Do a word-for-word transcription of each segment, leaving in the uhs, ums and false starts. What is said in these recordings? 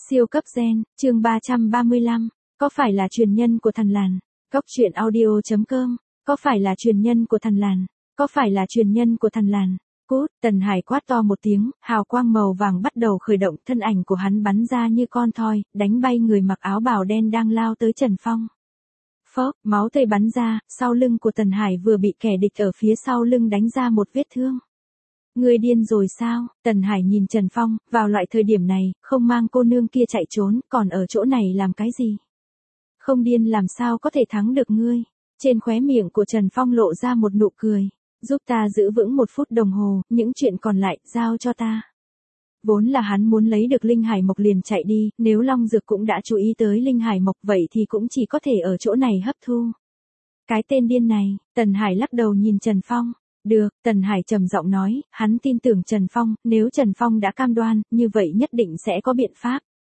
Siêu cấp gen, chương ba trăm ba mươi lăm, có phải là truyền nhân của thần lằn? Cốc truyện audio chấm com, có phải là truyền nhân của thần lằn? Có phải là truyền nhân của thần lằn? Cút, Tần Hải quát to một tiếng, hào quang màu vàng bắt đầu khởi động, thân ảnh của hắn bắn ra như con thoi, đánh bay người mặc áo bào đen đang lao tới Trần Phong. Phốc, máu tươi bắn ra, sau lưng của Tần Hải vừa bị kẻ địch ở phía sau lưng đánh ra một vết thương. Ngươi điên rồi sao? Tần Hải nhìn Trần Phong, vào loại thời điểm này, không mang cô nương kia chạy trốn, còn ở chỗ này làm cái gì? Không điên làm sao có thể thắng được ngươi? Trên khóe miệng của Trần Phong lộ ra một nụ cười. Giúp ta giữ vững một phút đồng hồ, những chuyện còn lại, giao cho ta. Vốn là hắn muốn lấy được Linh Hải Mộc liền chạy đi, nếu Long Dược cũng đã chú ý tới Linh Hải Mộc vậy thì cũng chỉ có thể ở chỗ này hấp thu. Cái tên điên này, Tần Hải lắc đầu nhìn Trần Phong. Được, Tần Hải trầm giọng nói, hắn tin tưởng Trần Phong, nếu Trần Phong đã cam đoan, như vậy nhất định sẽ có biện pháp.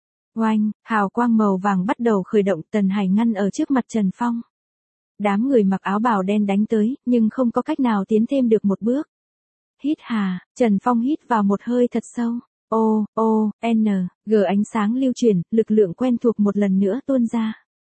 Oanh, hào quang màu vàng bắt đầu khởi động, Tần Hải ngăn ở trước mặt Trần Phong. Đám người mặc áo bào đen đánh tới, nhưng không có cách nào tiến thêm được một bước. Hít hà, Trần Phong hít vào một hơi thật sâu. O, O, N, G ánh sáng lưu chuyển, lực lượng quen thuộc một lần nữa tuôn ra.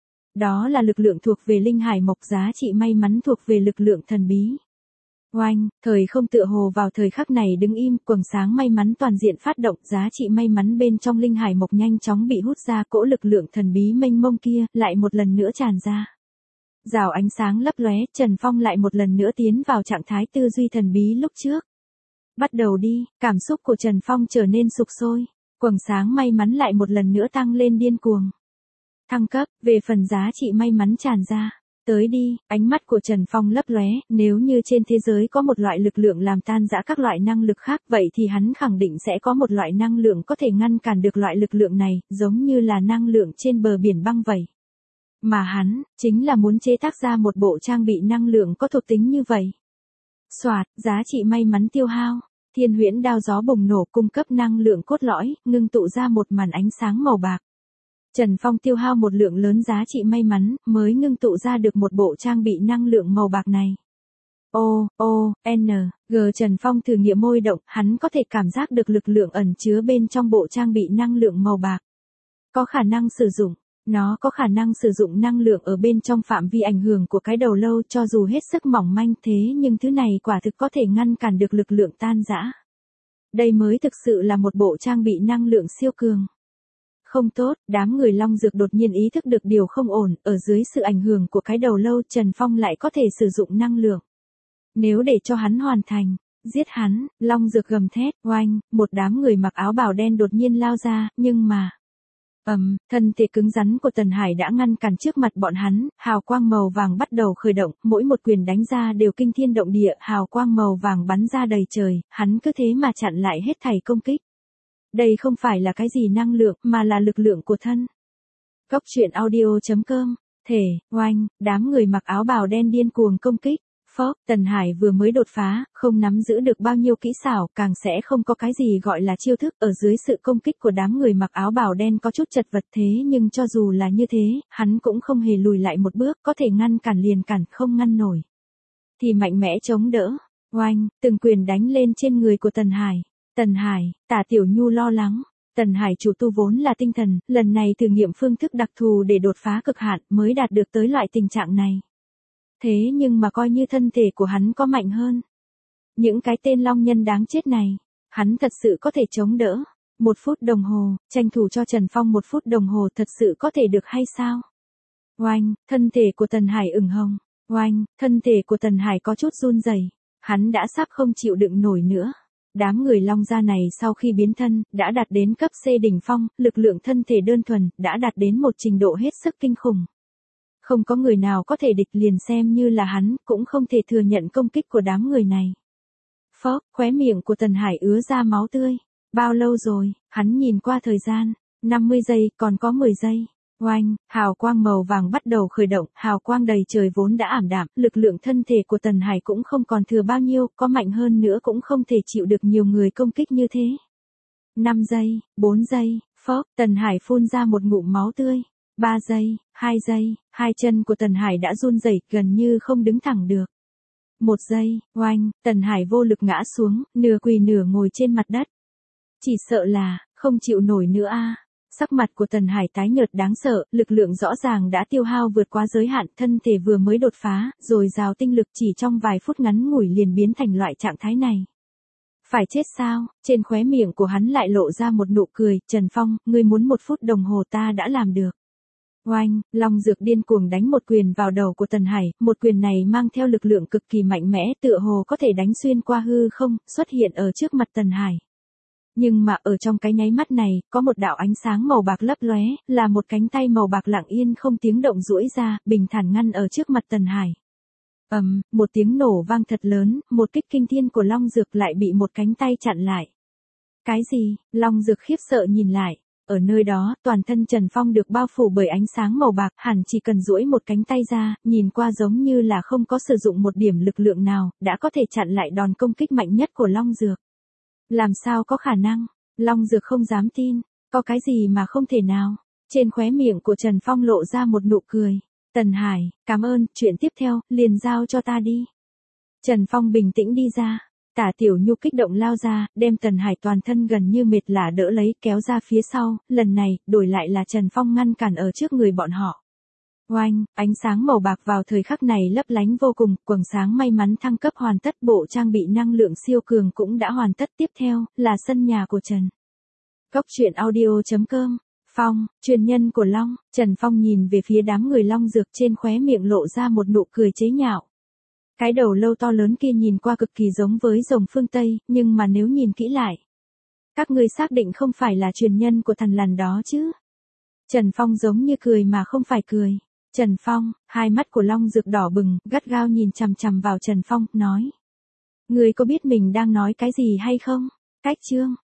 Đó là lực lượng thuộc về Linh Hải Mộc, giá trị may mắn thuộc về lực lượng thần bí. Oanh, thời không tựa hồ vào thời khắc này đứng im, quầng sáng may mắn toàn diện phát động, giá trị may mắn bên trong Linh Hải Mộc nhanh chóng bị hút ra, cỗ lực lượng thần bí mênh mông kia lại một lần nữa tràn ra. Rào ánh sáng lấp lóe, Trần Phong lại một lần nữa tiến vào trạng thái tư duy thần bí lúc trước. Bắt đầu đi, cảm xúc của Trần Phong trở nên sục sôi, quầng sáng may mắn lại một lần nữa tăng lên điên cuồng. Thăng cấp, về phần giá trị may mắn tràn ra. Tới đi, ánh mắt của Trần Phong lấp lóe, nếu như trên thế giới có một loại lực lượng làm tan rã các loại năng lực khác vậy thì hắn khẳng định sẽ có một loại năng lượng có thể ngăn cản được loại lực lượng này, giống như là năng lượng trên bờ biển băng vậy. Mà hắn, chính là muốn chế tác ra một bộ trang bị năng lượng có thuộc tính như vậy. Soạt, giá trị may mắn tiêu hao, Thiên Huyễn Đao gió bùng nổ cung cấp năng lượng cốt lõi, ngưng tụ ra một màn ánh sáng màu bạc. Trần Phong tiêu hao một lượng lớn giá trị may mắn, mới ngưng tụ ra được một bộ trang bị năng lượng màu bạc này. O, O, N, G Trần Phong thử nghiệm môi động, hắn có thể cảm giác được lực lượng ẩn chứa bên trong bộ trang bị năng lượng màu bạc. Có khả năng sử dụng, nó có khả năng sử dụng năng lượng ở bên trong phạm vi ảnh hưởng của cái đầu lâu, cho dù hết sức mỏng manh thế nhưng thứ này quả thực có thể ngăn cản được lực lượng tan rã. Đây mới thực sự là một bộ trang bị năng lượng siêu cường. Không tốt, đám người Long Dược đột nhiên ý thức được điều không ổn, ở dưới sự ảnh hưởng của cái đầu lâu Trần Phong lại có thể sử dụng năng lượng. Nếu để cho hắn hoàn thành, giết hắn, Long Dược gầm thét, oanh, một đám người mặc áo bào đen đột nhiên lao ra, nhưng mà... ầm, um, thân thể cứng rắn của Tần Hải đã ngăn cản trước mặt bọn hắn, hào quang màu vàng bắt đầu khởi động, mỗi một quyền đánh ra đều kinh thiên động địa, hào quang màu vàng bắn ra đầy trời, hắn cứ thế mà chặn lại hết thảy công kích. Đây không phải là cái gì năng lượng, mà là lực lượng của thân. Cốc truyện audio chấm com, thể, oanh, đám người mặc áo bào đen điên cuồng công kích. Phốc, Tần Hải vừa mới đột phá, không nắm giữ được bao nhiêu kỹ xảo, càng sẽ không có cái gì gọi là chiêu thức, ở dưới sự công kích của đám người mặc áo bào đen có chút chật vật, thế nhưng cho dù là như thế, hắn cũng không hề lùi lại một bước, có thể ngăn cản liền cản, không ngăn nổi. Thì mạnh mẽ chống đỡ, oanh, từng quyền đánh lên trên người của Tần Hải. Tần Hải, Tả Tiểu Nhu lo lắng. Tần Hải chủ tu vốn là tinh thần, lần này thử nghiệm phương thức đặc thù để đột phá cực hạn mới đạt được tới loại tình trạng này. Thế nhưng mà coi như thân thể của hắn có mạnh hơn. Những cái tên long nhân đáng chết này, hắn thật sự có thể chống đỡ. Một phút đồng hồ, tranh thủ cho Trần Phong một phút đồng hồ thật sự có thể được hay sao? Oanh, thân thể của Tần Hải ửng hồng. Oanh, thân thể của Tần Hải có chút run rẩy. Hắn đã sắp không chịu đựng nổi nữa. Đám người Long gia này sau khi biến thân, đã đạt đến cấp C đỉnh phong, lực lượng thân thể đơn thuần, đã đạt đến một trình độ hết sức kinh khủng. Không có người nào có thể địch, liền xem như là hắn, cũng không thể thừa nhận công kích của đám người này. Phốc, khóe miệng của Tần Hải ứa ra máu tươi. Bao lâu rồi, hắn nhìn qua thời gian, năm mươi giây, còn có mười giây. Oanh, hào quang màu vàng bắt đầu khởi động, hào quang đầy trời vốn đã ảm đạm, lực lượng thân thể của Tần Hải cũng không còn thừa bao nhiêu, có mạnh hơn nữa cũng không thể chịu được nhiều người công kích như thế. năm giây, bốn giây, phốc, Tần Hải phun ra một ngụm máu tươi. ba giây, hai giây, hai chân của Tần Hải đã run rẩy, gần như không đứng thẳng được. một giây, oanh, Tần Hải vô lực ngã xuống, nửa quỳ nửa ngồi trên mặt đất. Chỉ sợ là, không chịu nổi nữa a. Sắc mặt của Tần Hải tái nhợt đáng sợ, lực lượng rõ ràng đã tiêu hao vượt quá giới hạn, thân thể vừa mới đột phá, rồi rào tinh lực chỉ trong vài phút ngắn ngủi liền biến thành loại trạng thái này. Phải chết sao? Trên khóe miệng của hắn lại lộ ra một nụ cười, Trần Phong, ngươi muốn một phút đồng hồ ta đã làm được. Oanh, Long Dược điên cuồng đánh một quyền vào đầu của Tần Hải, một quyền này mang theo lực lượng cực kỳ mạnh mẽ, tựa hồ có thể đánh xuyên qua hư không, xuất hiện ở trước mặt Tần Hải. Nhưng mà ở trong cái nháy mắt này, có một đạo ánh sáng màu bạc lấp lóe, là một cánh tay màu bạc lặng yên không tiếng động duỗi ra, bình thản ngăn ở trước mặt Tần Hải. Ầm, um, một tiếng nổ vang thật lớn, một kích kinh thiên của Long Dược lại bị một cánh tay chặn lại. Cái gì? Long Dược khiếp sợ nhìn lại. Ở nơi đó, toàn thân Trần Phong được bao phủ bởi ánh sáng màu bạc, hẳn chỉ cần duỗi một cánh tay ra, nhìn qua giống như là không có sử dụng một điểm lực lượng nào, đã có thể chặn lại đòn công kích mạnh nhất của Long Dược. Làm sao có khả năng? Long Dược không dám tin, có cái gì mà không thể nào? Trên khóe miệng của Trần Phong lộ ra một nụ cười. Tần Hải, cảm ơn, chuyện tiếp theo, liền giao cho ta đi. Trần Phong bình tĩnh đi ra. Tả Tiểu Nhu kích động lao ra, đem Tần Hải toàn thân gần như mệt lả đỡ lấy, kéo ra phía sau, lần này, đổi lại là Trần Phong ngăn cản ở trước người bọn họ. Oanh, ánh sáng màu bạc vào thời khắc này lấp lánh vô cùng, quầng sáng may mắn thăng cấp hoàn tất, bộ trang bị năng lượng siêu cường cũng đã hoàn tất, tiếp theo, là sân nhà của Trần. Cốc truyện audio chấm com, Phong, truyền nhân của Long, Trần Phong nhìn về phía đám người Long Dược, trên khóe miệng lộ ra một nụ cười chế nhạo. Cái đầu lâu to lớn kia nhìn qua cực kỳ giống với rồng phương Tây, nhưng mà nếu nhìn kỹ lại, các ngươi xác định không phải là truyền nhân của thần lằn đó chứ? Trần Phong giống như cười mà không phải cười. Trần Phong, hai mắt của Long Dược đỏ bừng, gắt gao nhìn chằm chằm vào Trần Phong, nói. Ngươi có biết mình đang nói cái gì hay không? Cách chương,